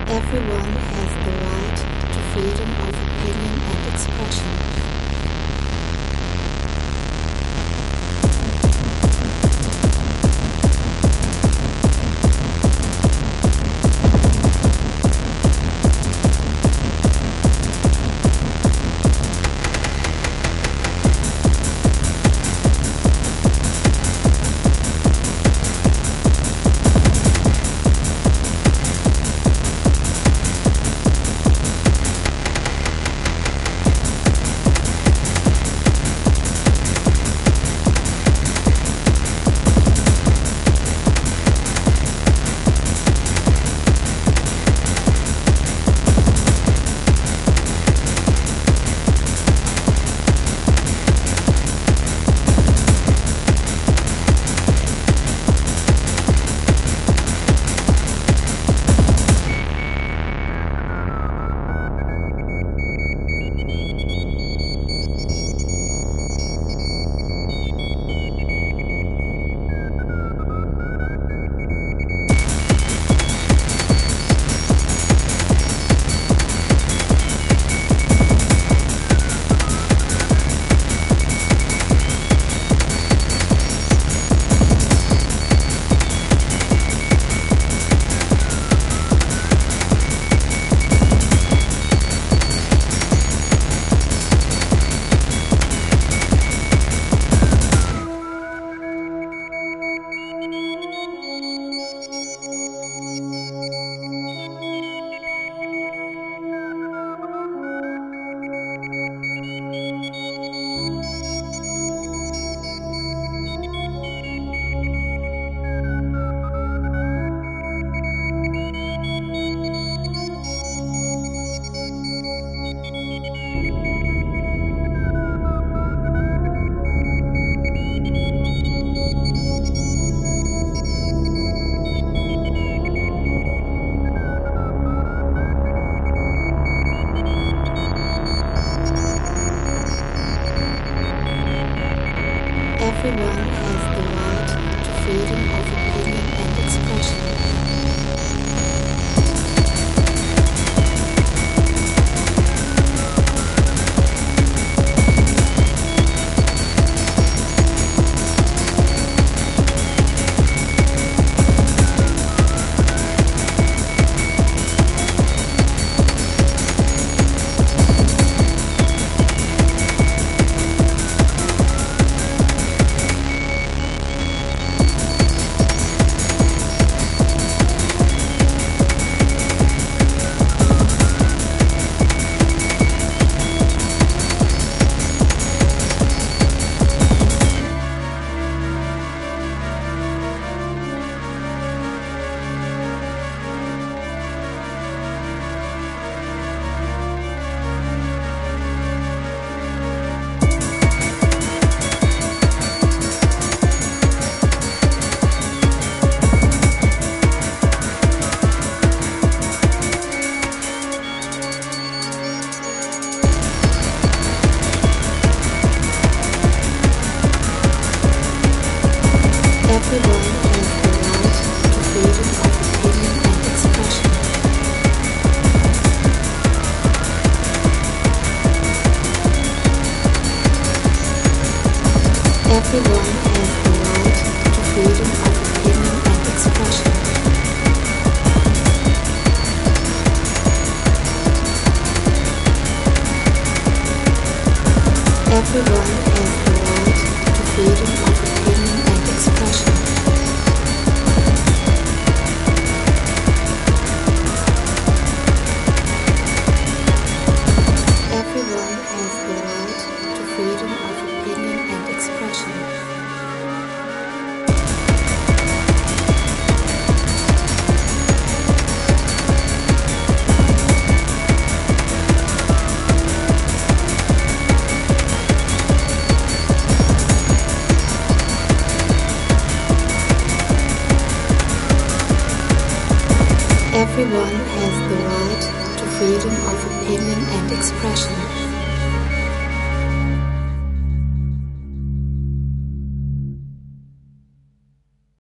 Everyone has the right to freedom of opinion and expression. Everyone has the right to freedom of opinion and expression. Everyone has the right to freedom of opinion and expression. Everyone has the right to freedom of opinion and expression. Everyone has the right to freedom of opinion and expression. Everyone has the right to freedom of opinion and expression. Everyone has the right to freedom of opinion and expression.